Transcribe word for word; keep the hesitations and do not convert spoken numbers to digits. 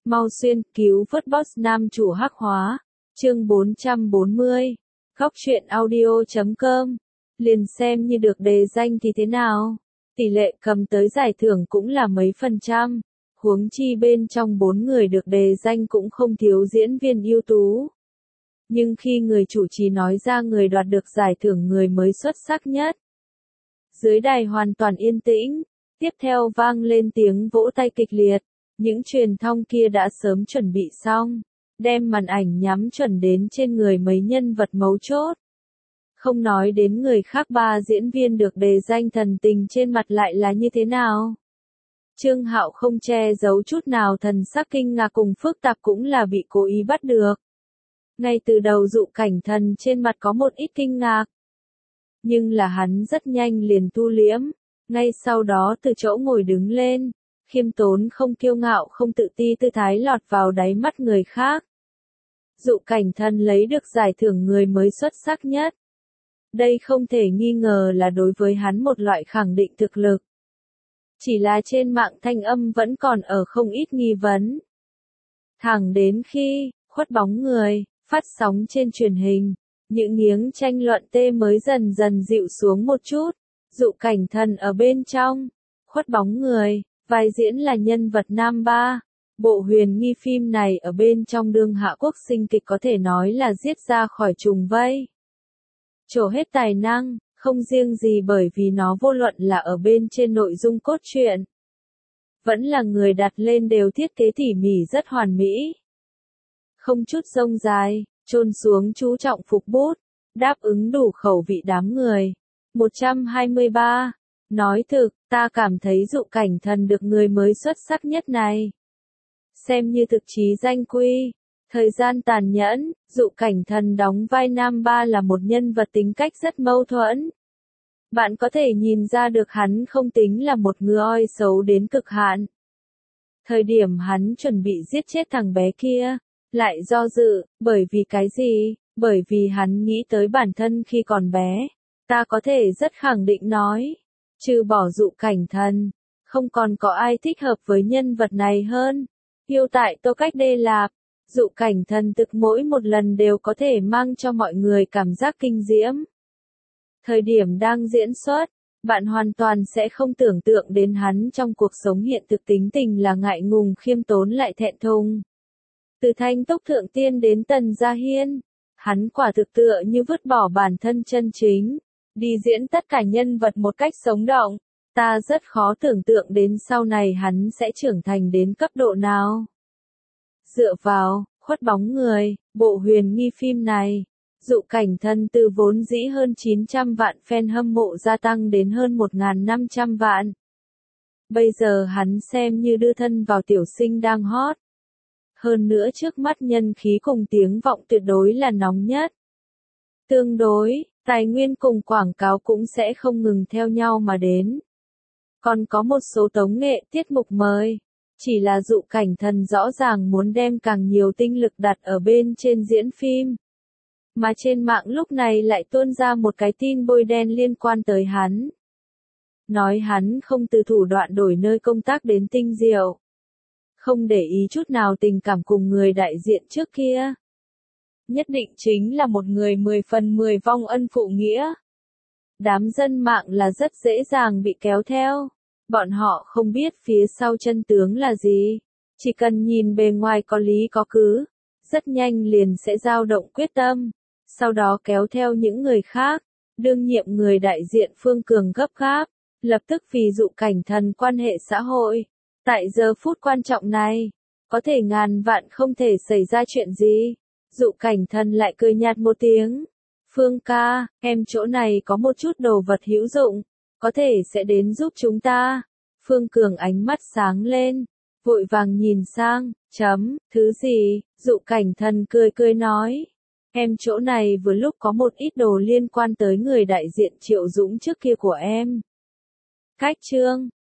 Mau xuyên, cứu vớt boss nam chủ hắc hóa. Chương bốn trăm bốn mươi. Góc truyện audio chấm com. Liền xem như được đề danh thì thế nào? Tỷ lệ cầm tới giải thưởng cũng là mấy phần trăm. Huống chi bên trong bốn người được đề danh cũng không thiếu diễn viên ưu tú. Nhưng khi người chủ trì nói ra người đoạt được giải thưởng người mới xuất sắc nhất, dưới đài hoàn toàn yên tĩnh, tiếp theo vang lên tiếng vỗ tay kịch liệt. Những truyền thông kia đã sớm chuẩn bị xong, đem màn ảnh nhắm chuẩn đến trên người mấy nhân vật mấu chốt. Không nói đến người khác, ba diễn viên được đề danh thần tình trên mặt lại là như thế nào. Trương Hạo không che giấu chút nào thần sắc kinh ngạc cùng phức tạp, cũng là bị cố ý bắt được. Ngay từ đầu Dụ Cảnh Thần trên mặt có một ít kinh ngạc, nhưng là hắn rất nhanh liền thu liễm, ngay sau đó từ chỗ ngồi đứng lên, khiêm tốn không kiêu ngạo không tự ti tư thái lọt vào đáy mắt người khác. Dụ Cảnh Thần lấy được giải thưởng người mới xuất sắc nhất. Đây không thể nghi ngờ là đối với hắn một loại khẳng định thực lực. Chỉ là trên mạng thanh âm vẫn còn ở không ít nghi vấn. Thẳng đến khi Khuất Bóng Người phát sóng trên truyền hình, những nghiếng tranh luận tê mới dần dần dịu xuống một chút. Dụ Cảnh Thần ở bên trong Khuất Bóng Người, vai diễn là nhân vật nam ba. Bộ huyền nghi phim này ở bên trong đương hạ quốc sinh kịch có thể nói là giết ra khỏi trùng vây. Trổ hết tài năng, không riêng gì bởi vì nó vô luận là ở bên trên nội dung cốt truyện, vẫn là người đặt lên đều thiết kế tỉ mỉ rất hoàn mỹ. Không chút rông dài, chôn xuống chú trọng phục bút, đáp ứng đủ khẩu vị đám người. một trăm hai mươi ba. Nói thực, ta cảm thấy Dụ Cảnh Thần được người mới xuất sắc nhất này, xem như thực chí danh quy. Thời gian tàn nhẫn, Dụ Cảnh Thần đóng vai nam ba là một nhân vật tính cách rất mâu thuẫn. Bạn có thể nhìn ra được hắn không tính là một người oi xấu đến cực hạn. Thời điểm hắn chuẩn bị giết chết thằng bé kia, lại do dự, bởi vì cái gì? Bởi vì hắn nghĩ tới bản thân khi còn bé. Ta có thể rất khẳng định nói, trừ bỏ Dụ Cảnh Thần, không còn có ai thích hợp với nhân vật này hơn. Yêu tại Tô Cách Đê Lạp, Dụ Cảnh Thần thực mỗi một lần đều có thể mang cho mọi người cảm giác kinh diễm. Thời điểm đang diễn xuất, bạn hoàn toàn sẽ không tưởng tượng đến hắn trong cuộc sống hiện thực tính tình là ngại ngùng khiêm tốn lại thẹn thùng. Từ Thanh Túc Thượng Tiên đến Tần Gia Hiên, hắn quả thực tựa như vứt bỏ bản thân chân chính, đi diễn tất cả nhân vật một cách sống động. Ta rất khó tưởng tượng đến sau này hắn sẽ trưởng thành đến cấp độ nào. Dựa vào Khuất Bóng Người, bộ huyền nghi phim này, Dụ Cảnh Thần từ vốn dĩ hơn chín trăm vạn fan hâm mộ gia tăng đến hơn một nghìn năm trăm vạn. Bây giờ hắn xem như đưa thân vào tiểu sinh đang hot. Hơn nữa trước mắt nhân khí cùng tiếng vọng tuyệt đối là nóng nhất. Tương đối, tài nguyên cùng quảng cáo cũng sẽ không ngừng theo nhau mà đến. Còn có một số tống nghệ tiết mục mời. Chỉ là Dụ Cảnh Thần rõ ràng muốn đem càng nhiều tinh lực đặt ở bên trên diễn phim. Mà trên mạng lúc này lại tuôn ra một cái tin bôi đen liên quan tới hắn. Nói hắn không từ thủ đoạn đổi nơi công tác đến tinh diệu. Không để ý chút nào tình cảm cùng người đại diện trước kia. Nhất định chính là một người mười phần mười vong ân phụ nghĩa. Đám dân mạng là rất dễ dàng bị kéo theo. Bọn họ không biết phía sau chân tướng là gì. Chỉ cần nhìn bề ngoài có lý có cứ, rất nhanh liền sẽ dao động quyết tâm. Sau đó kéo theo những người khác. Đương nhiệm người đại diện Phương Cường gấp gáp, lập tức vì Dụ Cảnh Thần quan hệ xã hội. Tại giờ phút quan trọng này, có thể ngàn vạn không thể xảy ra chuyện gì. Dụ Cảnh Thần lại cười nhạt một tiếng. Phương ca, em chỗ này có một chút đồ vật hữu dụng, có thể sẽ đến giúp chúng ta. Phương Cường ánh mắt sáng lên, vội vàng nhìn sang, chấm, thứ gì? Dụ Cảnh Thần cười cười nói. Em chỗ này vừa lúc có một ít đồ liên quan tới người đại diện Triệu Dũng trước kia của em. Cách chương,